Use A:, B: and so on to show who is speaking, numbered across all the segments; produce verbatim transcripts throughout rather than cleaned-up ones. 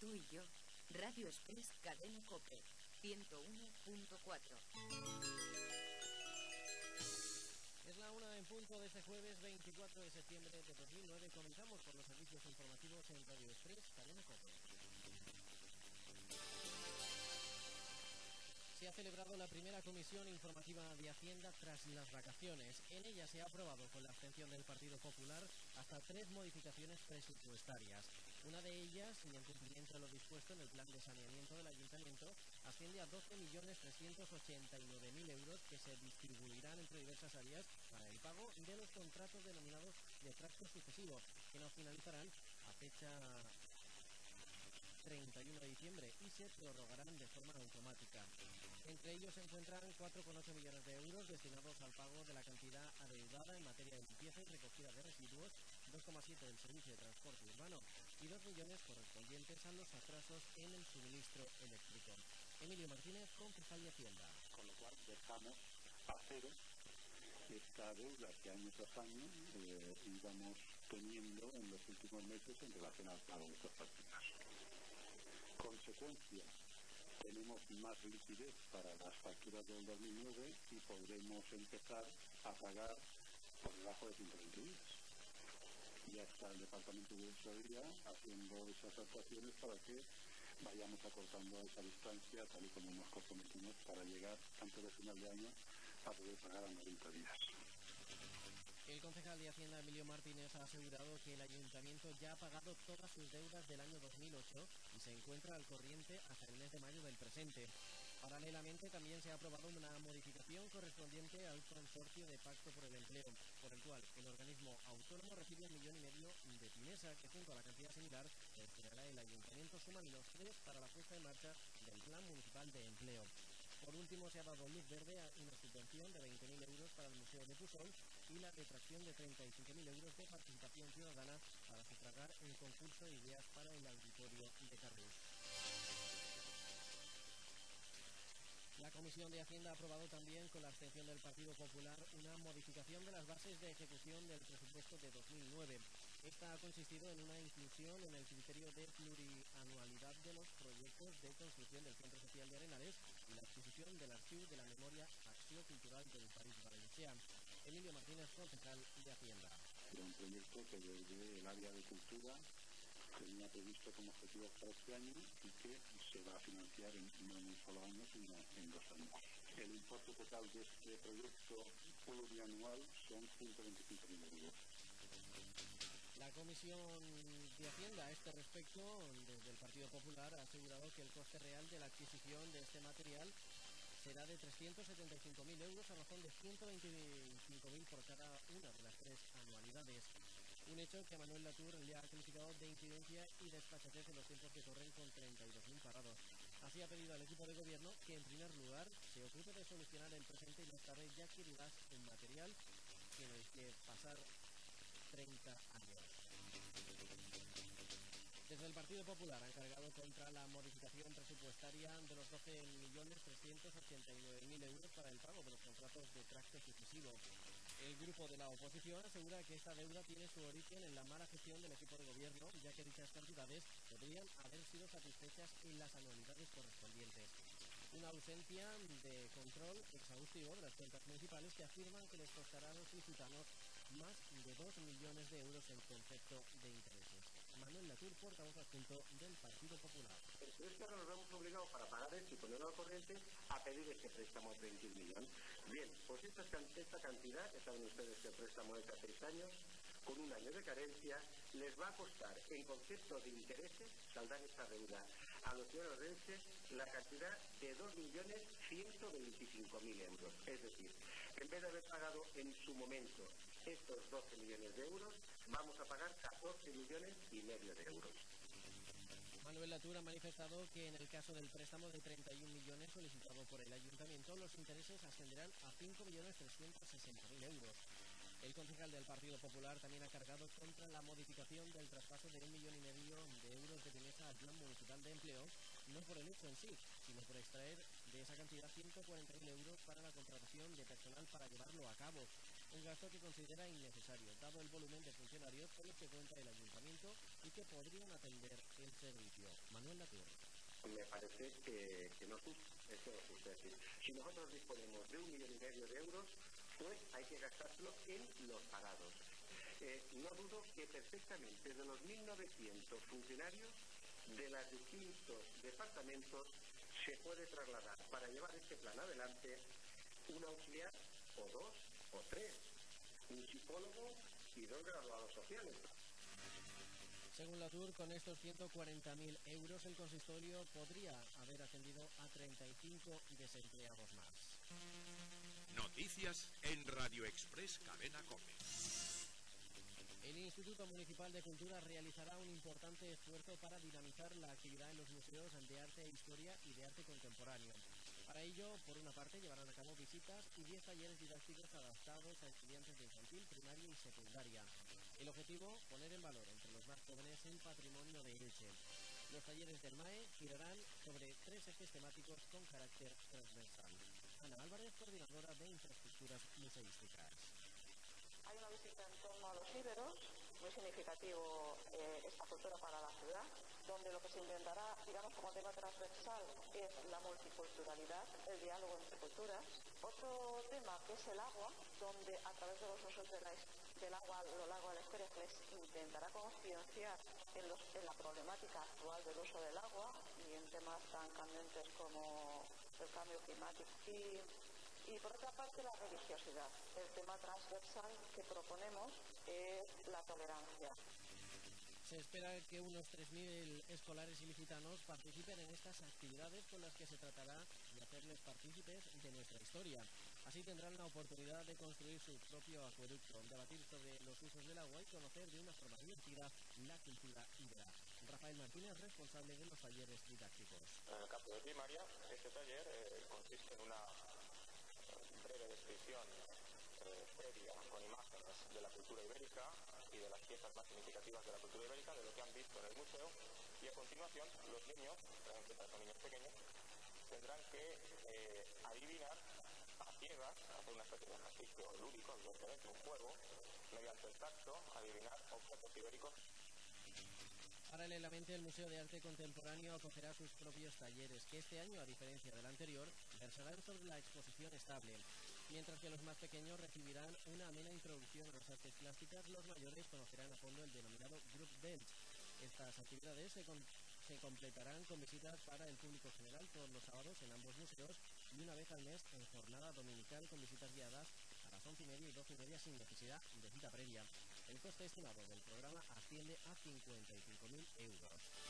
A: tú y yo, Radio Express Cadena COPE, ciento uno punto cuatro.
B: Es la una en punto de este jueves veinticuatro de septiembre de dos mil nueve. Comenzamos por los servicios informativos en Radio Express Cadena COPE. Se ha celebrado la primera comisión informativa de Hacienda tras las vacaciones. En ella se ha aprobado, con la abstención del Partido Popular, hasta tres modificaciones presupuestarias. Una de ellas, y en cumplimiento de lo dispuesto en el plan de saneamiento del Ayuntamiento, asciende a doce millones trescientos ochenta y nueve mil euros que se distribuirán entre diversas áreas para el pago de los contratos denominados de tracto sucesivo, que no finalizarán a fecha treinta y uno de diciembre y se prorrogarán de forma automática. Entre ellos se encuentran cuatro coma ocho millones de euros destinados al pago de la cantidad adeudada en materia de limpieza y recogida de residuos, dos coma siete del servicio de transporte urbano y dos millones correspondientes a los atrasos en el suministro eléctrico. Emilio Martínez, concejal de Hacienda.
C: Con lo cual dejamos a cero esta deuda que año tras año eh, íbamos teniendo en los últimos meses en relación al pago de estas partidas. Consecuencia, tenemos más liquidez para las facturas del dos mil nueve y podremos empezar a pagar por debajo de ciento veinte días. Ya está el Departamento de Tesorería haciendo esas actuaciones para que vayamos acortando esa distancia, tal y como nos comprometimos, para llegar antes de final de año a poder pagar a noventa días.
B: El concejal de Hacienda, Emilio Martínez, ha asegurado que el Ayuntamiento ya ha pagado todas sus deudas del año dos mil ocho y se encuentra al corriente hasta el mes de mayo del presente. Paralelamente, también se ha aprobado una modificación correspondiente al consorcio de Pacto por el Empleo, por el cual el organismo autónomo recibe un millón y medio de Pinesa, que junto a la cantidad similar destinará el Ayuntamiento, suman los tres para la puesta en marcha del Plan Municipal de Empleo. Por último, se ha dado luz verde a una subvención de veinte mil euros para el Museo de Pusol y la retracción de treinta y cinco mil euros de participación ciudadana para sufragar un concurso de ideas para el auditorio de Carrús. La Comisión de Hacienda ha aprobado también, con la abstención del Partido Popular, una modificación de las bases de ejecución del presupuesto de dos mil nueve. Esta ha consistido en una inclusión en el criterio de plurianualidad de los proyectos de construcción del Centro Social de Arenales y la adquisición del Archivo de la Memoria Acció Cultural del País Valencià. Emilio Martínez, concejal de Hacienda.
C: Era un proyecto que desde el área de cultura tenía previsto como objetivo para este año y que se va a financiar en, no en un solo año, sino en dos años. El importe total de este proyecto plurianual son ciento veinticinco mil euros.
B: La Comisión de Hacienda, a este respecto, desde el Partido Popular, ha asegurado que el coste real de la adquisición de este material será de trescientos setenta y cinco mil euros a razón de ciento veinticinco mil por cada una de las tres anualidades. Un hecho que Manuel Latour le ha calificado de incidencia y desfachatez en los tiempos que corren, con treinta y dos mil parados. Así ha pedido al equipo de gobierno que, en primer lugar, se ocupe de solucionar el presente y más tarde ya adquirirás un material que no hay que pasar treinta años. Desde el Partido Popular han cargado contra la modificación presupuestaria de los doce millones trescientos ochenta y nueve mil euros para el pago de los contratos de tracto sucesivo. El grupo de la oposición asegura que esta deuda tiene su origen en la mala gestión del equipo de gobierno, ya que dichas cantidades podrían haber sido satisfechas en las anualidades correspondientes. Una ausencia de control exhaustivo de las cuentas municipales que afirman que les costará a los licitanos más de dos millones de euros en concepto de intereses. Manuel Latour, portavoz adjunto del Partido Popular.
D: Pero es que ahora nos vemos obligados, para pagar esto y ponerlo al corriente, a pedir este préstamo de veinte millones. Bien, pues esta, esta cantidad, que saben ustedes que el préstamo es a seis años, con un año de carencia, les va a costar, en concepto de intereses, saldar esta deuda a los ciudadanos renses la cantidad de dos millones ciento veinticinco mil euros. Es decir, en vez de haber pagado en su momento estos doce millones de euros, vamos a pagar catorce millones y medio de euros.
B: Manuel Latour ha manifestado que en el caso del préstamo de treinta y un millones solicitado por el Ayuntamiento, los intereses ascenderán a cinco millones trescientos sesenta mil euros. El concejal del Partido Popular también ha cargado contra la modificación del traspaso de un millón y medio de euros de Pinesa al Plan Municipal de Empleo, no por el hecho en sí, sino por extraer de esa cantidad ciento cuarenta mil euros para la contratación de personal para llevarlo a cabo, un gasto que considera innecesario, dado el volumen de funcionarios con los que cuenta el Ayuntamiento momento y que podrían atender el servicio. Manuel Latour.
D: Me parece que, que no es justo, eso es justo decir. Si nosotros disponemos de un millón y medio de euros, pues hay que gastárselo en los parados. Eh, no dudo que perfectamente de los mil novecientos funcionarios de los distintos departamentos se puede trasladar para llevar este plan adelante un auxiliar o dos o tres, un psicólogo y dos graduados sociales.
B: Según Latour, con estos ciento cuarenta mil euros el consistorio podría haber atendido a treinta y cinco desempleados más.
E: Noticias en Radio Express Cadena COPE.
B: El Instituto Municipal de Cultura realizará un importante esfuerzo para dinamizar la actividad en los museos de arte e historia y de arte contemporáneo. Para ello, por una parte, llevarán a cabo visitas y diez talleres didácticos adaptados a estudiantes de infantil, primaria y secundaria. El objetivo, poner en valor entre los más jóvenes el patrimonio de Elche. Los talleres del M A E girarán sobre tres ejes temáticos con carácter transversal. Ana Álvarez, coordinadora de infraestructuras museísticas.
F: Hay una visita en torno a los íberos, muy significativo eh, esta cultura para la ciudad, donde lo que se intentará, digamos, como tema transversal es la multiculturalidad, el diálogo entre culturas. Otro tema que es el agua, donde a través de los usos de la, del agua a lo largo de la historia se les intentará concienciar en, los, en la problemática actual del uso del agua y en temas tan candentes como el cambio climático. Y, Y por otra parte, la religiosidad. El tema transversal que proponemos es la tolerancia.
B: Se espera que unos tres mil escolares ilicitanos participen en estas actividades con las que se tratará de hacerles partícipes de nuestra historia. Así tendrán la oportunidad de construir su propio acueducto, debatir sobre los usos del agua y conocer de una forma divertida la cultura íbera. Rafael Martínez, responsable de los talleres didácticos.
G: En el caso de primaria, este taller eh, consiste en una breve descripción eh, previa con imágenes de la cultura ibérica y de las piezas más significativas de la cultura ibérica, de lo que han visto en el museo, y a continuación los niños, en son niños pequeños, tendrán que eh, adivinar a ciegas, hacer una especie de ejercicio lúdico, evidentemente un juego, mediante el tacto, adivinar objetos ibéricos.
B: Paralelamente, el Museo de Arte Contemporáneo acogerá sus propios talleres, que este año, a diferencia del anterior, versarán sobre la exposición estable. Mientras que los más pequeños recibirán una amena introducción a las artes plásticas, los mayores conocerán a fondo el denominado Group Dance. Estas actividades se, com se completarán con visitas para el público general todos los sábados en ambos museos y una vez al mes en jornada dominical con visitas guiadas a las once y media y doce y media sin necesidad de cita previa. El coste estimado del programa asciende a cincuenta y cinco mil euros.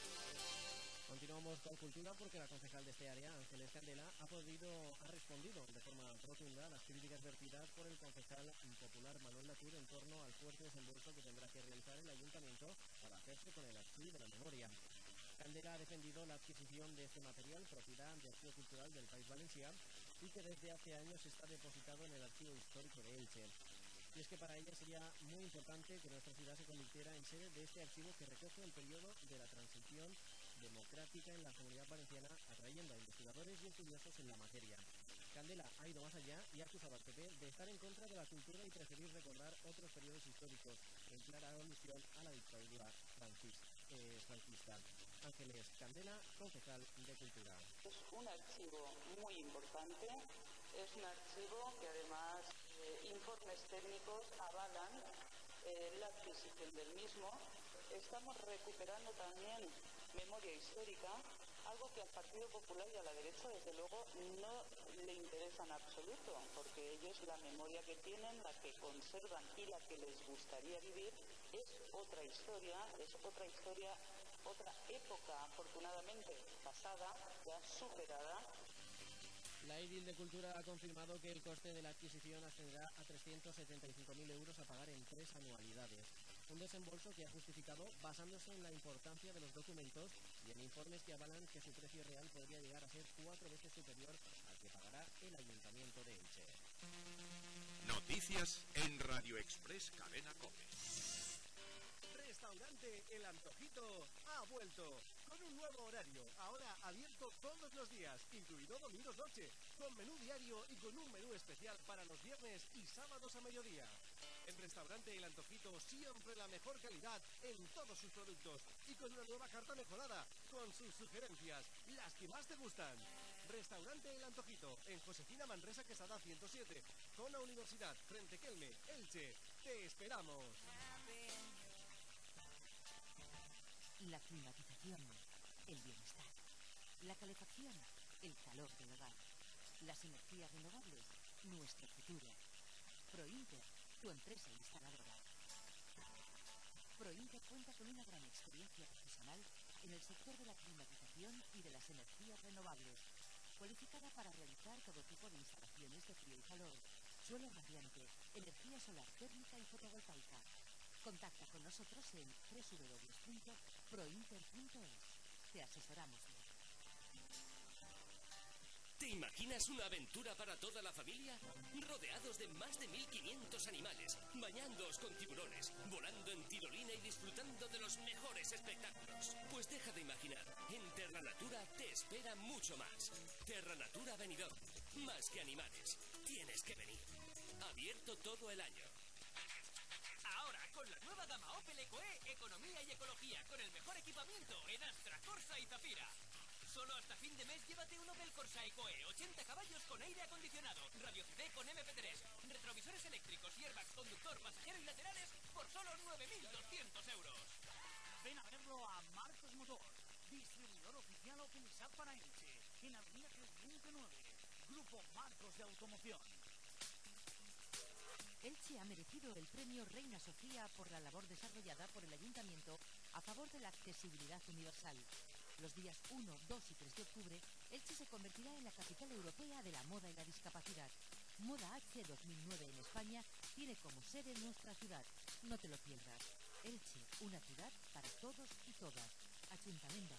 B: Continuamos con cultura porque la concejal de este área, Ángeles Candela, ha podido, ha respondido de forma rotunda a las críticas vertidas por el concejal popular Manuel Latour en torno al fuerte desembolso que tendrá que realizar el ayuntamiento para hacerse con el archivo de la memoria. Candela ha defendido la adquisición de este material, propiedad de Archivo Cultural del País Valencià, y que desde hace años está depositado en el Archivo Histórico de Elche. Y es que para ella sería muy importante que nuestra ciudad se convirtiera en sede de este archivo que recoge el periodo de la transición democrática en la Comunidad Valenciana, atrayendo a investigadores y estudiosos en la materia. Candela ha ido más allá y ha acusado al P P de estar en contra de la cultura y preferir recordar otros periodos históricos, en clara alusión a la dictadura franquista. Eh, franquista. Ángeles Candela, concejal de Cultura.
F: Es un archivo muy importante, es un archivo que además eh, informes técnicos avalan eh, la adquisición del mismo. Estamos recuperando también memoria histórica, algo que al Partido Popular y a la derecha desde luego no le interesa en absoluto, porque ellos la memoria que tienen, la que conservan y la que les gustaría vivir es otra historia, es otra historia, otra época afortunadamente pasada, ya superada.
B: La Edil de Cultura ha confirmado que el coste de la adquisición ascenderá a trescientos setenta y cinco mil euros a pagar en tres anualidades. Un desembolso que ha justificado basándose en la importancia de los documentos y en informes que avalan que su precio real podría llegar a ser cuatro veces superior al que pagará el Ayuntamiento de Elche.
E: Noticias en Radio Express Cadena COPE.
H: Restaurante El Antojito ha vuelto con un nuevo horario, ahora abierto todos los días, incluido domingos noche, con menú diario y con un menú especial para los viernes y sábados a mediodía. En Restaurante El Antojito siempre la mejor calidad en todos sus productos y con una nueva carta mejorada, con sus sugerencias, las que más te gustan. Restaurante El Antojito, en Josefina Manresa Quesada ciento siete, zona Universidad, frente Kelme, Elche. ¡Te esperamos!
A: La climatización, el bienestar. La calefacción, el calor del hogar. Las energías renovables, nuestro futuro. Prointer, tu empresa instaladora. Prointer cuenta con una gran experiencia profesional en el sector de la climatización y de las energías renovables, cualificada para realizar todo tipo de instalaciones de frío y calor, suelo radiante, energía solar térmica y fotovoltaica. Contacta con nosotros en doble u doble u doble u punto prointer punto es. Te asesoramos bien.
I: ¿Te imaginas una aventura para toda la familia? Rodeados de más de mil quinientos animales, bañándoos con tiburones, volando en tirolina y disfrutando de los mejores espectáculos. Pues deja de imaginar, en Terra Natura te espera mucho más. Terra Natura Benidorm, más que animales, tienes que venir. Abierto todo el año.
J: Ahora, con la nueva gama Opel EcoE, economía y ecología, con el mejor equipamiento en Astra, Corsa y Zafira. Solo hasta fin de mes llévate un Opel Corsa EcoE, ochenta caballos con aire acondicionado, radio C D con eme pe tres, retrovisores eléctricos y airbags conductor, pasajero y laterales por solo nueve mil doscientos euros.
K: Ven a verlo a Marcos Motor, distribuidor oficial Opel y Saab para Elche, en Avenida Crecimiento nueve, Grupo Marcos de Automoción.
A: Elche ha merecido el premio Reina Sofía por la labor desarrollada por el Ayuntamiento a favor de la accesibilidad universal. Los días uno, dos y tres de octubre, Elche se convertirá en la capital europea de la moda y la discapacidad. Moda H dos mil nueve en España tiene como sede nuestra ciudad. No te lo pierdas. Elche, una ciudad para todos y todas. Ayuntamiento.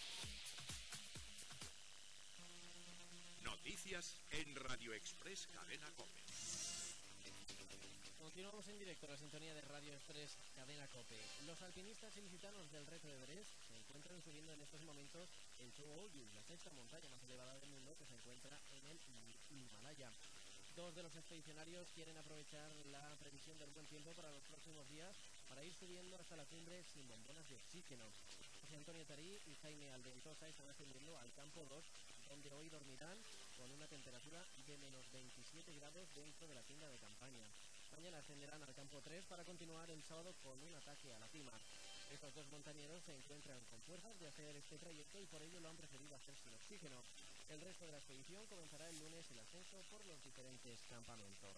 E: Noticias en Radio Express Cadena COPE.
B: Continuamos en directo a la sintonía de Radio Express Cadena COPE. Los alpinistas ilicitanos del Reto Everest se encuentran subiendo en estos momentos el Chugolyu, la sexta montaña más elevada del mundo que se encuentra en el Himalaya. Dos de los expedicionarios quieren aprovechar la previsión del buen tiempo para los próximos días para ir subiendo hasta la cumbre sin bombonas de oxígeno. José Antonio Tarí y Jaime Albentosa están ascendiendo al campo dos, donde hoy dormirán con una temperatura de menos veintisiete grados dentro de la tienda de campaña. Mañana ascenderán al campo tres para continuar el sábado con un ataque a la cima. Estos dos montañeros se encuentran con fuerzas de hacer este trayecto y por ello lo han preferido hacer sin oxígeno. El resto de la expedición comenzará el lunes el ascenso por los diferentes campamentos.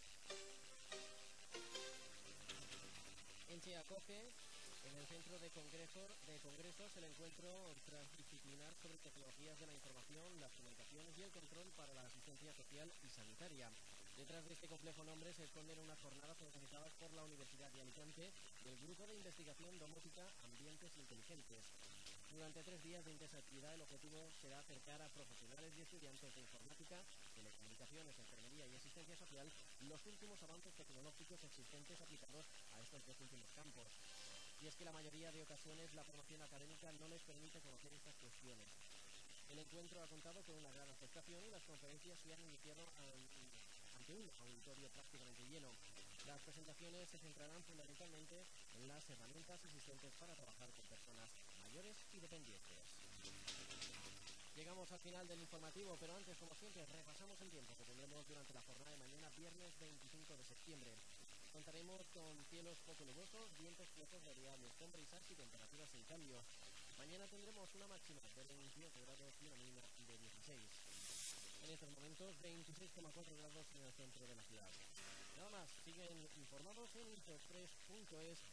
B: Elche acoge en el Centro de, Congreso, de Congresos el encuentro transdisciplinar sobre tecnologías de la información, las comunicaciones y el control para la asistencia social y sanitaria. Detrás de este complejo nombre se esconden unas jornadas organizadas por la Universidad de Alicante y el Grupo de Investigación Domótica Ambientes Inteligentes. Durante tres días de intensa actividad, el objetivo será acercar a profesionales y estudiantes de informática, telecomunicaciones, enfermería y asistencia social los últimos avances tecnológicos existentes aplicados a estos dos últimos campos. Y es que la mayoría de ocasiones la formación académica no les permite conocer estas cuestiones. El encuentro ha contado con una gran aceptación y las conferencias se han iniciado ante un auditorio prácticamente lleno. Las presentaciones se centrarán fundamentalmente en las herramientas existentes para trabajar con personas mayores y dependientes. Llegamos al final del informativo, pero antes, como siempre, repasamos el tiempo que tendremos durante la jornada de mañana, viernes veinticinco de septiembre. Contaremos con cielos poco nubosos, vientos flojos variables, con brisas y temperaturas sin cambio. Mañana tendremos una máxima de veintiocho grados y una mínima de dieciséis. En estos momentos, veintiséis coma cuatro grados en el centro de la ciudad. Nada más, siguen informados en infoexpress punto es